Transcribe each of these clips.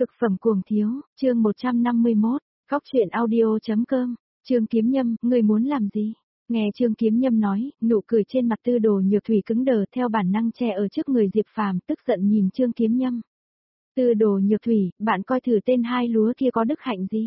Cực phẩm cuồng thiếu, chương 151, góc truyện audio.com, Trương Kiếm Nhâm, ngươi muốn làm gì? Nghe Trương Kiếm Nhâm nói, nụ cười trên mặt Tư Đồ Nhược Thủy cứng đờ theo bản năng che ở trước người Diệp Phàm, tức giận nhìn Trương Kiếm Nhâm. Tư Đồ Nhược Thủy, bạn coi thử tên hai lúa kia có đức hạnh gì?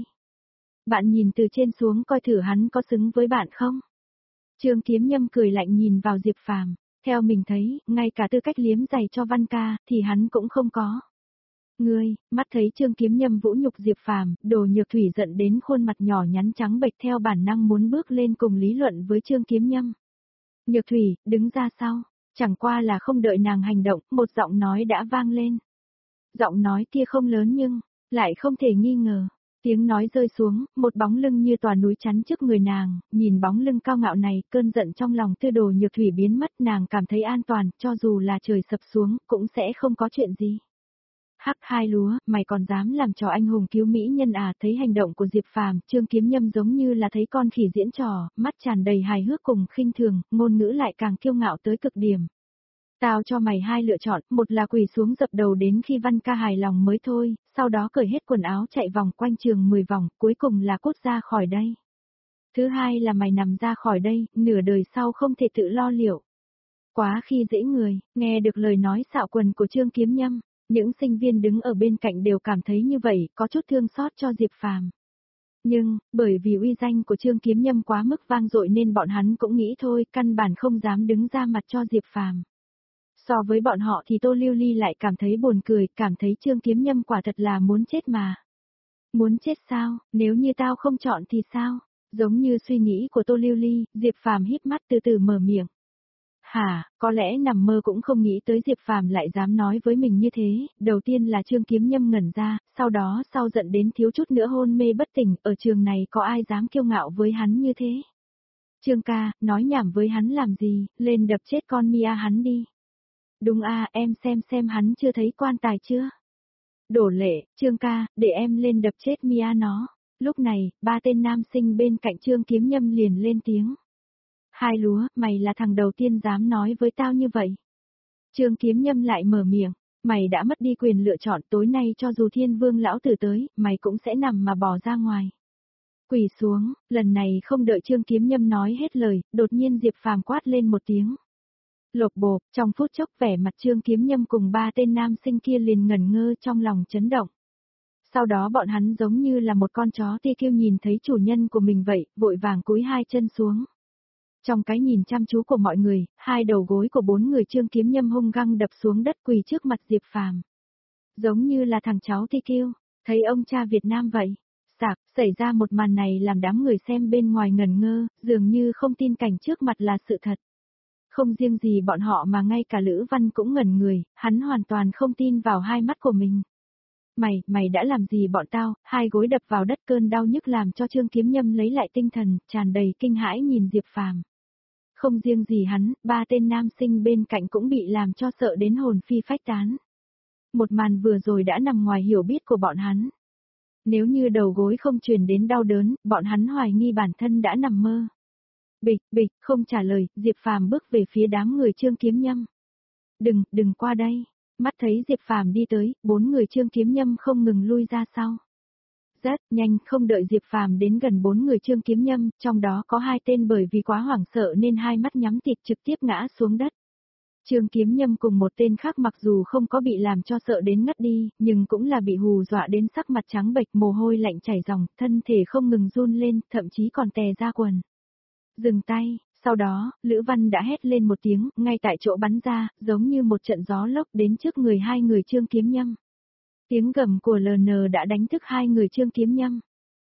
Bạn nhìn từ trên xuống coi thử hắn có xứng với bạn không? Trương Kiếm Nhâm cười lạnh nhìn vào Diệp Phàm, theo mình thấy, ngay cả tư cách liếm giày cho Văn Ca, thì hắn cũng không có. Ngươi, mắt thấy Trương Kiếm Nhâm vũ nhục Diệp Phàm, Đồ Nhược Thủy giận đến khuôn mặt nhỏ nhắn trắng bệch theo bản năng muốn bước lên cùng lý luận với Trương Kiếm Nhâm. Nhược Thủy, đứng ra sau, chẳng qua là không đợi nàng hành động, một giọng nói đã vang lên. Giọng nói kia không lớn nhưng, lại không thể nghi ngờ. Tiếng nói rơi xuống, một bóng lưng như tòa núi chắn trước người nàng, nhìn bóng lưng cao ngạo này, cơn giận trong lòng Tư Đồ Nhược Thủy biến mất, nàng cảm thấy an toàn, cho dù là trời sập xuống, cũng sẽ không có chuyện gì. Hắc hai lúa, mày còn dám làm trò anh hùng cứu mỹ nhân à? Thấy hành động của Diệp Phàm, Trương Kiếm Nhâm giống như là thấy con khỉ diễn trò, mắt tràn đầy hài hước cùng khinh thường, ngôn ngữ lại càng kiêu ngạo tới cực điểm. Tao cho mày hai lựa chọn, một là quỳ xuống dập đầu đến khi Văn Ca hài lòng mới thôi, sau đó cởi hết quần áo chạy vòng quanh trường 10 vòng, cuối cùng là cút ra khỏi đây. Thứ hai là mày nằm ra khỏi đây, nửa đời sau không thể tự lo liệu. Quá khi dễ người, nghe được lời nói xạo quần của Trương Kiếm Nhâm. Những sinh viên đứng ở bên cạnh đều cảm thấy như vậy, có chút thương xót cho Diệp Phàm. Nhưng, bởi vì uy danh của Trương Kiếm Nhâm quá mức vang dội nên bọn hắn cũng nghĩ thôi, căn bản không dám đứng ra mặt cho Diệp Phàm. So với bọn họ thì Tô Lưu Ly lại cảm thấy buồn cười, cảm thấy Trương Kiếm Nhâm quả thật là muốn chết mà. Muốn chết sao, nếu như tao không chọn thì sao? Giống như suy nghĩ của Tô Lưu Ly, Diệp Phàm híp mắt từ từ mở miệng. Hả, có lẽ nằm mơ cũng không nghĩ tới Diệp Phàm lại dám nói với mình như thế, đầu tiên là Trương Kiếm Nhâm ngẩn ra, sau đó sau giận đến thiếu chút nữa hôn mê bất tỉnh, ở trường này có ai dám kiêu ngạo với hắn như thế. Trương ca, nói nhảm với hắn làm gì, lên đập chết con Mia hắn đi. Đúng à, em xem hắn chưa thấy quan tài chưa? Đổ lệ, Trương ca, để em lên đập chết Mia nó. Lúc này, ba tên nam sinh bên cạnh Trương Kiếm Nhâm liền lên tiếng. Hai lúa, mày là thằng đầu tiên dám nói với tao như vậy. Trương Kiếm Nhâm lại mở miệng, mày đã mất đi quyền lựa chọn, tối nay cho dù Thiên Vương lão tử tới, mày cũng sẽ nằm mà bỏ ra ngoài. Quỳ xuống, lần này không đợi Trương Kiếm Nhâm nói hết lời, đột nhiên Diệp Phàm quát lên một tiếng. Lột bộp, trong phút chốc vẻ mặt Trương Kiếm Nhâm cùng ba tên nam sinh kia liền ngẩn ngơ trong lòng chấn động. Sau đó bọn hắn giống như là một con chó ti kêu nhìn thấy chủ nhân của mình vậy, vội vàng cúi hai chân xuống. Trong cái nhìn chăm chú của mọi người, hai đầu gối của bốn người Trương Kiếm Nhâm hung hăng đập xuống đất quỳ trước mặt Diệp Phàm. Giống như là thằng cháu ti kêu, thấy ông cha Việt Nam vậy. Sạc, xảy ra một màn này làm đám người xem bên ngoài ngẩn ngơ, dường như không tin cảnh trước mặt là sự thật. Không riêng gì bọn họ mà ngay cả Lữ Văn cũng ngẩn người, hắn hoàn toàn không tin vào hai mắt của mình. Mày đã làm gì bọn tao? Hai gối đập vào đất, cơn đau nhức làm cho Trương Kiếm Nhâm lấy lại tinh thần, tràn đầy kinh hãi nhìn Diệp Phàm. Không riêng gì hắn, ba tên nam sinh bên cạnh cũng bị làm cho sợ đến hồn phi phách tán. Một màn vừa rồi đã nằm ngoài hiểu biết của bọn hắn. Nếu như đầu gối không truyền đến đau đớn, bọn hắn hoài nghi bản thân đã nằm mơ. Bịch, không trả lời, Diệp Phàm bước về phía đám người Trương Kiếm Nhâm. Đừng qua đây. Mắt thấy Diệp Phàm đi tới, bốn người Trương Kiếm Nhâm không ngừng lui ra sau. Rất nhanh, không đợi Diệp Phàm đến gần bốn người Trương Kiếm Nhâm, trong đó có hai tên bởi vì quá hoảng sợ nên hai mắt nhắm tịt trực tiếp ngã xuống đất. Trương Kiếm Nhâm cùng một tên khác mặc dù không có bị làm cho sợ đến ngất đi, nhưng cũng là bị hù dọa đến sắc mặt trắng bệch, mồ hôi lạnh chảy ròng, thân thể không ngừng run lên, thậm chí còn tè ra quần. Dừng tay, sau đó, Lữ Văn đã hét lên một tiếng, ngay tại chỗ bắn ra, giống như một trận gió lốc đến trước người hai người Trương Kiếm Nhâm. Tiếng gầm của LN đã đánh thức hai người Trương Kiếm Nhâm.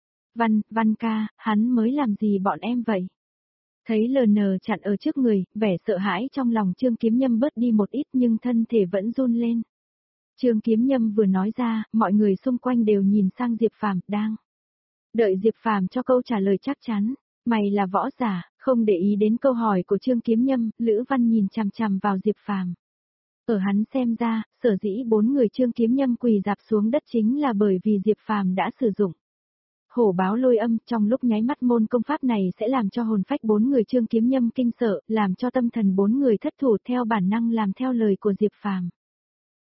Văn ca, hắn mới làm gì bọn em vậy? Thấy LN chặn ở trước người, vẻ sợ hãi trong lòng Trương Kiếm Nhâm bớt đi một ít nhưng thân thể vẫn run lên. Trương Kiếm Nhâm vừa nói ra, mọi người xung quanh đều nhìn sang Diệp Phàm, đang đợi Diệp Phàm cho câu trả lời chắc chắn. Mày là võ giả, không để ý đến câu hỏi của Trương Kiếm Nhâm, Lữ Văn nhìn chằm chằm vào Diệp Phàm. Ở hắn xem ra, sở dĩ bốn người Trương Kiếm Nhâm quỳ dạp xuống đất chính là bởi vì Diệp Phàm đã sử dụng hổ báo lôi âm, trong lúc nháy mắt môn công pháp này sẽ làm cho hồn phách bốn người Trương Kiếm Nhâm kinh sợ, làm cho tâm thần bốn người thất thủ, theo bản năng làm theo lời của Diệp Phàm.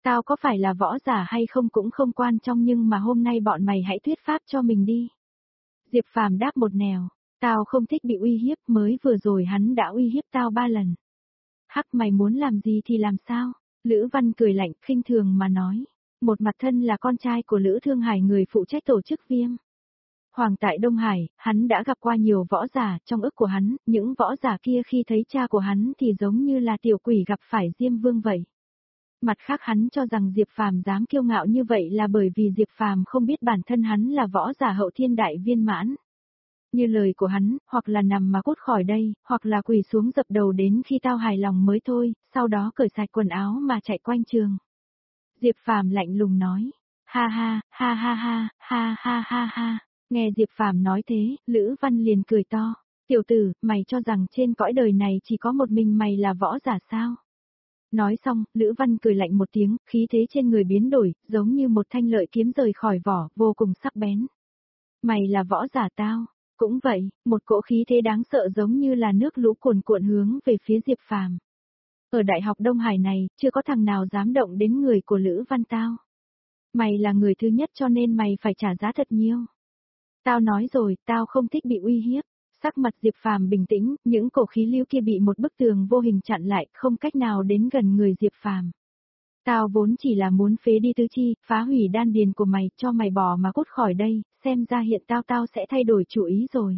Tao có phải là võ giả hay không cũng không quan trọng nhưng mà hôm nay bọn mày hãy thuyết pháp cho mình đi. Diệp Phàm đáp một nẻo, tao không thích bị uy hiếp, mới vừa rồi hắn đã uy hiếp tao 3 lần. Hắc, mày muốn làm gì thì làm sao? Lữ Văn cười lạnh, khinh thường mà nói. Một mặt thân là con trai của Lữ Thương Hải, người phụ trách tổ chức Viêm Hoàng tại Đông Hải, hắn đã gặp qua nhiều võ giả, trong ức của hắn, những võ giả kia khi thấy cha của hắn thì giống như là tiểu quỷ gặp phải Diêm Vương vậy. Mặt khác hắn cho rằng Diệp Phàm dám kiêu ngạo như vậy là bởi vì Diệp Phàm không biết bản thân hắn là võ giả hậu thiên đại viên mãn. Như lời của hắn, hoặc là nằm mà cút khỏi đây, hoặc là quỳ xuống dập đầu đến khi tao hài lòng mới thôi, sau đó cởi sạch quần áo mà chạy quanh trường. Diệp Phàm lạnh lùng nói, ha ha, ha ha ha, ha ha ha ha. Nghe Diệp Phàm nói thế, Lữ Văn liền cười to. Tiểu tử, mày cho rằng trên cõi đời này chỉ có một mình mày là võ giả sao? Nói xong, Lữ Văn cười lạnh một tiếng, khí thế trên người biến đổi, giống như một thanh lợi kiếm rời khỏi vỏ, vô cùng sắc bén. Mày là võ giả tao. Cũng vậy, một cỗ khí thế đáng sợ giống như là nước lũ cuồn cuộn hướng về phía Diệp Phàm. Ở Đại học Đông Hải này, chưa có thằng nào dám động đến người của Lữ Văn tao. Mày là người thứ nhất cho nên mày phải trả giá thật nhiều. Tao nói rồi, tao không thích bị uy hiếp. Sắc mặt Diệp Phàm bình tĩnh, những cổ khí lưu kia bị một bức tường vô hình chặn lại, không cách nào đến gần người Diệp Phàm. Tao vốn chỉ là muốn phế đi tứ chi, phá hủy đan điền của mày, cho mày bỏ mà cút khỏi đây, xem ra hiện tao sẽ thay đổi chủ ý rồi.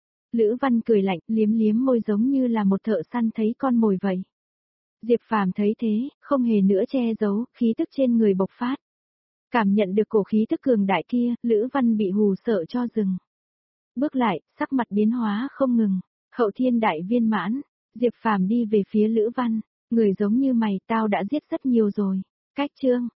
Lữ Văn cười lạnh, liếm liếm môi giống như là một thợ săn thấy con mồi vậy. Diệp Phàm thấy thế, không hề nữa che giấu, khí tức trên người bộc phát. Cảm nhận được cổ khí tức cường đại kia, Lữ Văn bị hù sợ cho dừng. Bước lại, sắc mặt biến hóa không ngừng. Hậu thiên đại viên mãn. Diệp Phàm đi về phía Lữ Văn. Người giống như mày tao đã giết rất nhiều rồi. Cách chương.